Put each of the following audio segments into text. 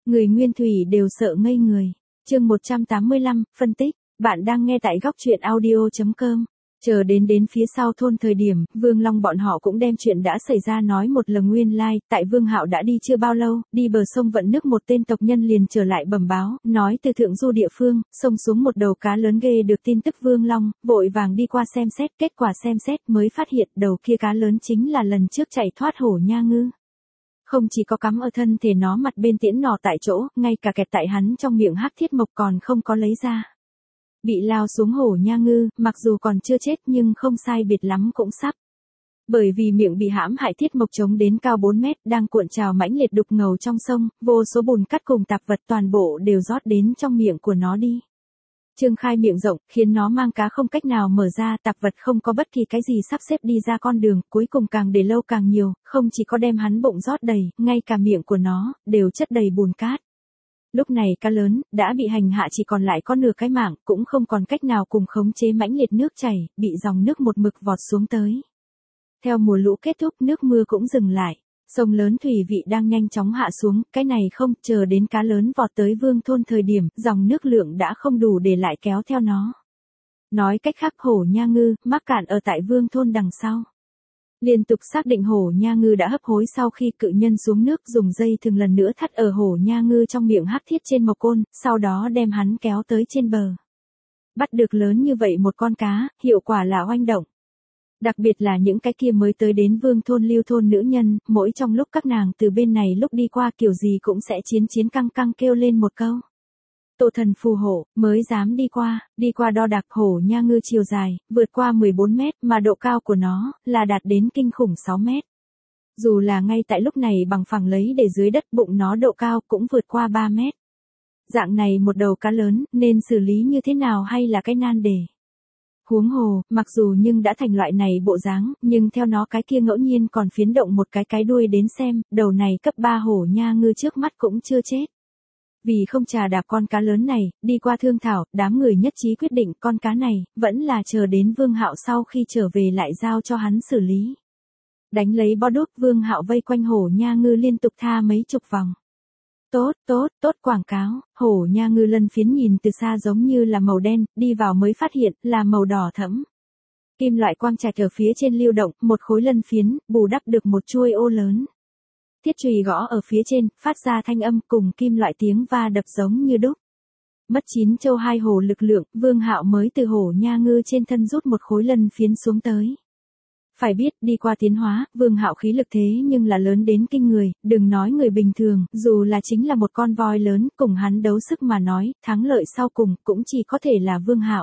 Người nguyên thủy đều sợ ngây người. Chương 185, phân tích. Bạn đang nghe tại góc truyện audio.com. Chờ đến phía sau thôn thời điểm, Vương Long bọn họ cũng đem chuyện đã xảy ra nói một lần nguyên lai, tại Vương Hạo đã đi chưa bao lâu, đi bờ sông vận nước một tên tộc nhân liền trở lại bẩm báo, nói từ thượng du địa phương, sông xuống một đầu cá lớn ghê được tin tức Vương Long, vội vàng đi qua xem xét, kết quả xem xét mới phát hiện đầu kia cá lớn chính là lần trước chạy thoát hổ nha ngư. Không chỉ có cắm ở thân thể nó mặt bên tiễn nỏ tại chỗ, ngay cả kẹt tại hắn trong miệng hắc thiết mộc còn không có lấy ra. Bị lao xuống hổ nha ngư, mặc dù còn chưa chết nhưng không sai biệt lắm cũng sắp. Bởi vì miệng bị hãm hại thiết mộc trống đến cao 4 mét, đang cuộn trào mãnh liệt đục ngầu trong sông, vô số bùn cắt cùng tạp vật toàn bộ đều rót đến trong miệng của nó đi. Trương khai miệng rộng, khiến nó mang cá không cách nào mở ra, tạp vật không có bất kỳ cái gì sắp xếp đi ra con đường, cuối cùng càng để lâu càng nhiều, không chỉ có đem hắn bụng rót đầy, ngay cả miệng của nó, đều chất đầy bùn cát. Lúc này cá lớn, đã bị hành hạ chỉ còn lại có nửa cái mạng, cũng không còn cách nào cùng khống chế mãnh liệt nước chảy, bị dòng nước một mực vọt xuống tới. Theo mùa lũ kết thúc nước mưa cũng dừng lại, sông lớn thủy vị đang nhanh chóng hạ xuống, cái này không, chờ đến cá lớn vọt tới Vương thôn thời điểm, dòng nước lượng đã không đủ để lại kéo theo nó. Nói cách khác hổ nha ngư, mắc cạn ở tại Vương thôn đằng sau. Liên tục xác định hổ nha ngư đã hấp hối sau khi cự nhân xuống nước dùng dây thừng lần nữa thắt ở hổ nha ngư trong miệng hắc thiết trên mộc côn, sau đó đem hắn kéo tới trên bờ. Bắt được lớn như vậy một con cá, hiệu quả là oanh động. Đặc biệt là những cái kia mới tới đến Vương thôn lưu thôn nữ nhân, mỗi trong lúc các nàng từ bên này lúc đi qua kiểu gì cũng sẽ chiến căng căng kêu lên một câu. Tổ thần phù hộ, mới dám đi qua đo đạc hổ nha ngư chiều dài, vượt qua 14 mét mà độ cao của nó là đạt đến kinh khủng 6 mét. Dù là ngay tại lúc này bằng phẳng lấy để dưới đất bụng nó độ cao cũng vượt qua 3 mét. Dạng này một đầu cá lớn nên xử lý như thế nào hay là cái nan đề. Huống hồ, mặc dù nhưng đã thành loại này bộ dáng, nhưng theo nó cái kia ngẫu nhiên còn phiến động một cái đuôi đến xem, đầu này cấp 3 hổ nha ngư trước mắt cũng chưa chết. Vì không trà đạp con cá lớn này, đi qua thương thảo, đám người nhất trí quyết định con cá này, vẫn là chờ đến Vương Hạo sau khi trở về lại giao cho hắn xử lý. Đánh lấy bó đuốc Vương Hạo vây quanh hổ nha ngư liên tục tha mấy chục vòng. Tốt quảng cáo, hổ nha ngư lân phiến nhìn từ xa giống như là màu đen, đi vào mới phát hiện là màu đỏ thẫm. Kim loại quang trạch ở phía trên lưu động, một khối lân phiến, bù đắp được một chuôi ô lớn. Thiết chùy gõ ở phía trên, phát ra thanh âm cùng kim loại tiếng va đập giống như đúc. Mất 9 châu 2 hổ lực lượng, Vương Hạo mới từ hổ nha ngư trên thân rút một khối lân phiến xuống tới. Phải biết, đi qua tiến hóa, Vương Hạo khí lực thế nhưng là lớn đến kinh người, đừng nói người bình thường, dù là chính là một con voi lớn, cùng hắn đấu sức mà nói, thắng lợi sau cùng cũng chỉ có thể là Vương Hạo.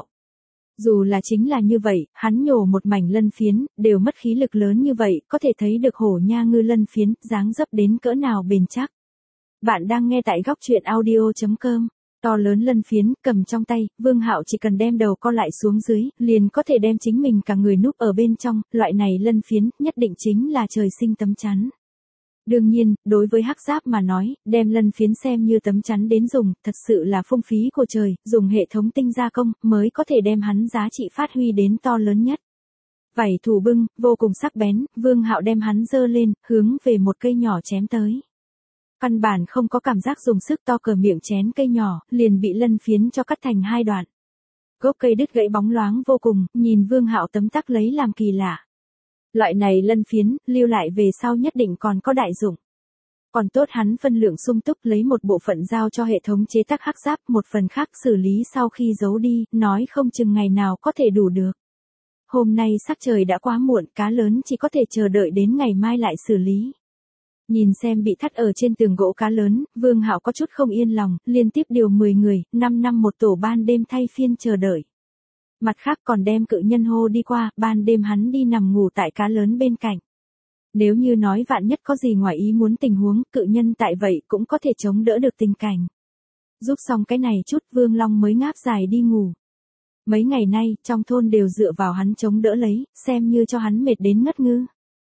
Dù là chính là như vậy, hắn nhổ một mảnh lân phiến, đều mất khí lực lớn như vậy, có thể thấy được hổ nha ngư lân phiến, dáng dấp đến cỡ nào bền chắc. Bạn đang nghe tại góc truyện audio.com. To lớn lân phiến, cầm trong tay, Vương Hạo chỉ cần đem đầu co lại xuống dưới, liền có thể đem chính mình cả người núp ở bên trong, loại này lân phiến, nhất định chính là trời sinh tấm chắn. Đương nhiên, đối với hắc giáp mà nói, đem lân phiến xem như tấm chắn đến dùng, thật sự là phung phí của trời, dùng hệ thống tinh gia công, mới có thể đem hắn giá trị phát huy đến to lớn nhất. Vảy thủ bưng, vô cùng sắc bén, Vương Hạo đem hắn giơ lên, hướng về một cây nhỏ chém tới. Căn bản không có cảm giác dùng sức to cờ miệng chén cây nhỏ, liền bị lân phiến cho cắt thành 2 đoạn. Gốc cây đứt gãy bóng loáng vô cùng, nhìn Vương Hạo tấm tắc lấy làm kỳ lạ. Loại này lân phiến, lưu lại về sau nhất định còn có đại dụng. Còn tốt hắn phân lượng sung túc lấy một bộ phận giao cho hệ thống chế tác hắc giáp, một phần khác xử lý sau khi giấu đi, nói không chừng ngày nào có thể đủ được. Hôm nay sắc trời đã quá muộn, cá lớn chỉ có thể chờ đợi đến ngày mai lại xử lý. Nhìn xem bị thắt ở trên tường gỗ cá lớn, Vương Hạo có chút không yên lòng, liên tiếp điều 10 người, 5 năm một tổ ban đêm thay phiên chờ đợi. Mặt khác còn đem cự nhân hô đi qua, ban đêm hắn đi nằm ngủ tại cá lớn bên cạnh. Nếu như nói vạn nhất có gì ngoài ý muốn tình huống, cự nhân tại vậy cũng có thể chống đỡ được tình cảnh. Giúp xong cái này chút Vương Long mới ngáp dài đi ngủ. Mấy ngày nay, trong thôn đều dựa vào hắn chống đỡ lấy, xem như cho hắn mệt đến ngất ngư.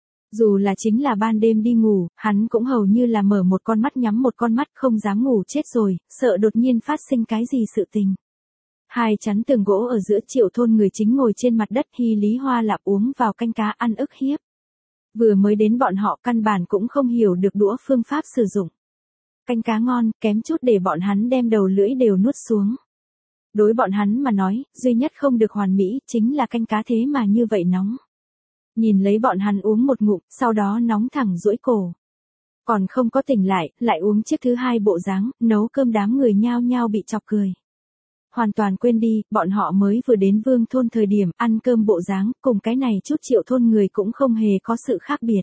Dù là chính là ban đêm đi ngủ, hắn cũng hầu như là mở một con mắt nhắm một con mắt không dám ngủ chết rồi, sợ đột nhiên phát sinh cái gì sự tình. Hai chắn tường gỗ ở giữa Triệu thôn người chính ngồi trên mặt đất Hy Lý Hoa Lạp uống vào canh cá ăn ức hiếp. Vừa mới đến bọn họ căn bản cũng không hiểu được đũa phương pháp sử dụng. canh cá ngon, kém chút để bọn hắn đem đầu lưỡi đều nuốt xuống. Đối bọn hắn mà nói, duy nhất không được hoàn mỹ, chính là canh cá thế mà như vậy nóng. Nhìn lấy bọn hắn uống một ngụm, sau đó nóng thẳng duỗi cổ. Còn không có tỉnh lại uống chiếc thứ hai bộ dáng, nấu cơm đám người nhao nhao bị chọc cười. Hoàn toàn quên đi, bọn họ mới vừa đến Vương thôn thời điểm ăn cơm bộ dáng, cùng cái này chút Triệu thôn người cũng không hề có sự khác biệt.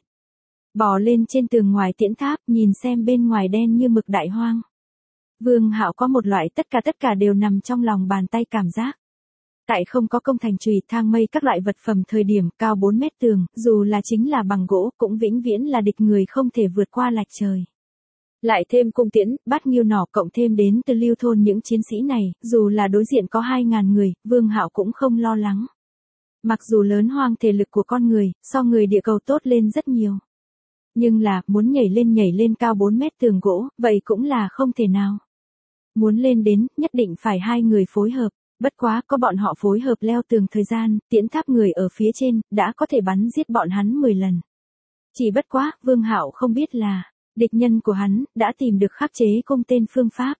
Bò lên trên tường ngoài tiễn tháp, nhìn xem bên ngoài đen như mực đại hoang. Vương Hạo có một loại tất cả đều nằm trong lòng bàn tay cảm giác. Tại không có công thành chùy thang mây các loại vật phẩm thời điểm cao 4 mét tường, dù là chính là bằng gỗ, cũng vĩnh viễn là địch người không thể vượt qua lạch trời. Lại thêm cung tiễn, bát nghiêu nỏ cộng thêm đến từ Lưu thôn những chiến sĩ này, dù là đối diện có 2.000 người, Vương Hạo cũng không lo lắng. Mặc dù lớn hoang thể lực của con người, so người địa cầu tốt lên rất nhiều. Nhưng là, muốn nhảy lên cao 4 mét tường gỗ, vậy cũng là không thể nào. Muốn lên đến, nhất định phải hai người phối hợp. Bất quá, có bọn họ phối hợp leo tường thời gian, tiễn tháp người ở phía trên, đã có thể bắn giết bọn hắn 10 lần. Chỉ bất quá, Vương Hạo không biết là, địch nhân của hắn, đã tìm được khắc chế cung tên phương pháp.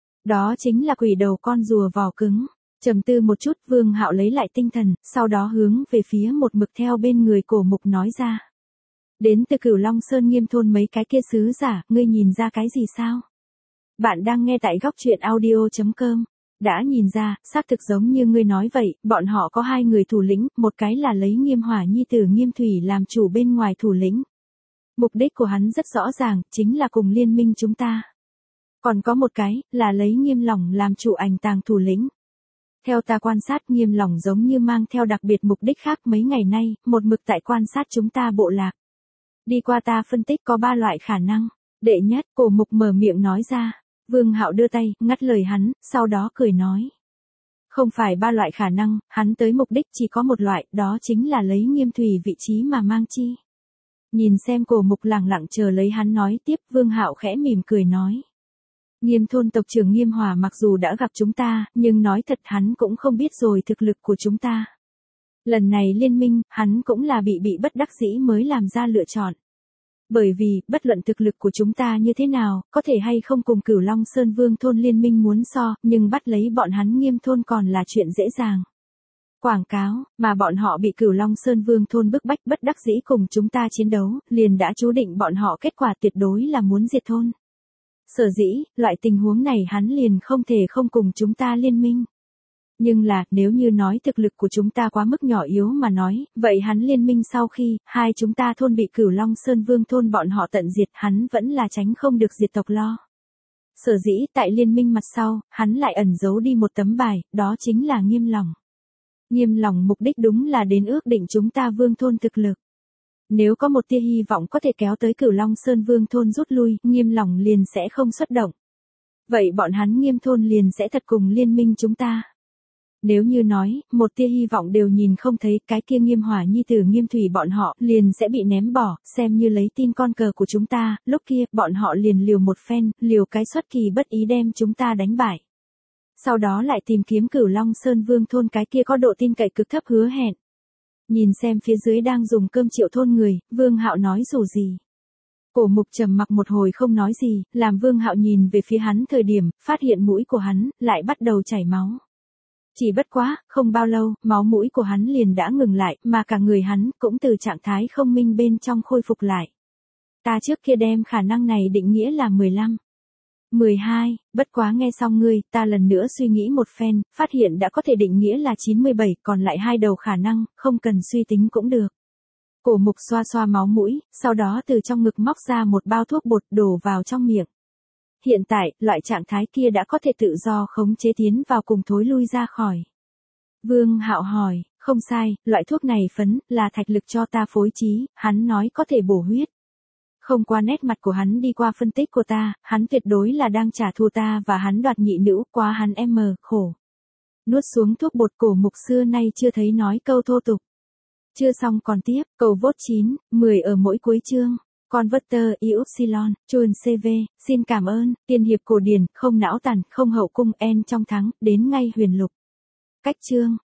Đó chính là quỷ đầu con rùa vỏ cứng. Trầm tư một chút, Vương Hạo lấy lại tinh thần, sau đó hướng về phía một mực theo bên người Cổ Mục nói ra. Đến từ Cửu Long Sơn Nghiêm thôn mấy cái kia sứ giả, ngươi nhìn ra cái gì sao? Bạn đang nghe tại góc truyện audio.com. Đã nhìn ra, xác thực giống như ngươi nói vậy, bọn họ có hai người thủ lĩnh, một cái là lấy Nghiêm Hỏa nhi tử Nghiêm Thủy làm chủ bên ngoài thủ lĩnh. Mục đích của hắn rất rõ ràng, chính là cùng liên minh chúng ta. Còn có một cái, là lấy Nghiêm Lỏng làm chủ ảnh tàng thủ lĩnh. Theo ta quan sát, Nghiêm Lỏng giống như mang theo đặc biệt mục đích khác, mấy ngày nay, một mực tại quan sát chúng ta bộ lạc. Đi qua ta phân tích có 3 loại khả năng. Đệ nhất, Cổ Mục mở miệng nói ra. Vương Hạo đưa tay, ngắt lời hắn, sau đó cười nói. Không phải 3 loại khả năng, hắn tới mục đích chỉ có một loại, đó chính là lấy Nghiêm Thủy vị trí mà mang chi. Nhìn xem Cổ Mục lẳng lặng chờ lấy hắn nói tiếp, Vương Hạo khẽ mỉm cười nói. Nghiêm thôn tộc trưởng Nghiêm Hỏa mặc dù đã gặp chúng ta, nhưng nói thật hắn cũng không biết rồi thực lực của chúng ta. Lần này liên minh, hắn cũng là bị bất đắc dĩ mới làm ra lựa chọn. Bởi vì, bất luận thực lực của chúng ta như thế nào, có thể hay không cùng Cửu Long Sơn Vương thôn liên minh muốn so, nhưng bắt lấy bọn hắn Nghiêm thôn còn là chuyện dễ dàng. Quảng cáo, mà bọn họ bị Cửu Long Sơn Vương thôn bức bách bất đắc dĩ cùng chúng ta chiến đấu, liền đã chú định bọn họ kết quả tuyệt đối là muốn diệt thôn. Sở dĩ, loại tình huống này hắn liền không thể không cùng chúng ta liên minh. Nhưng là, nếu như nói thực lực của chúng ta quá mức nhỏ yếu mà nói, vậy hắn liên minh sau khi, hai chúng ta thôn bị Cửu Long Sơn Vương thôn bọn họ tận diệt, hắn vẫn là tránh không được diệt tộc lo. Sở dĩ, tại liên minh mặt sau, hắn lại ẩn giấu đi một tấm bài, đó chính là Nghiêm Lỏng. Nghiêm Lỏng mục đích đúng là đến ước định chúng ta Vương thôn thực lực. Nếu có một tia hy vọng có thể kéo tới Cửu Long Sơn Vương thôn rút lui, Nghiêm Lỏng liền sẽ không xuất động. Vậy bọn hắn Nghiêm thôn liền sẽ thật cùng liên minh chúng ta. Nếu như nói, một tia hy vọng đều nhìn không thấy, cái kia Nghiêm Hỏa nhi tử Nghiêm Thủy bọn họ liền sẽ bị ném bỏ, xem như lấy tin con cờ của chúng ta, lúc kia, bọn họ liền liều một phen, liều cái xuất kỳ bất ý đem chúng ta đánh bại. Sau đó lại tìm kiếm Cửu Long Sơn Vương thôn cái kia có độ tin cậy cực thấp hứa hẹn. Nhìn xem phía dưới đang dùng cơm Triệu thôn người, Vương Hạo nói dù gì. Cổ Mục trầm mặc một hồi không nói gì, làm Vương Hạo nhìn về phía hắn thời điểm, phát hiện mũi của hắn, lại bắt đầu chảy máu. Chỉ bất quá, không bao lâu, máu mũi của hắn liền đã ngừng lại, mà cả người hắn cũng từ trạng thái không minh bên trong khôi phục lại. Ta trước kia đem khả năng này định nghĩa là 15. 12, bất quá nghe xong ngươi, ta lần nữa suy nghĩ một phen, phát hiện đã có thể định nghĩa là 97, còn lại hai đầu khả năng, không cần suy tính cũng được. Cổ Mục xoa xoa máu mũi, sau đó từ trong ngực móc ra một bao thuốc bột đổ vào trong miệng. Hiện tại, loại trạng thái kia đã có thể tự do khống chế tiến vào cùng thối lui ra khỏi. Vương Hạo hỏi, không sai, loại thuốc này phấn, là thạch lực cho ta phối trí, hắn nói có thể bổ huyết. Không qua nét mặt của hắn đi qua phân tích của ta, hắn tuyệt đối là đang trả thù ta và hắn đoạt nhị nữ, quá hắn khổ. Nuốt xuống thuốc bột, Cổ Mục xưa nay chưa thấy nói câu thô tục. Chưa xong còn tiếp, cầu vote 9, 10 ở mỗi cuối chương. Converter Y-Upsilon, Chun CV, xin cảm ơn, tiên hiệp cổ điển, không não tàn, không hậu cung en trong thắng, đến ngay huyền lục. Cách chương.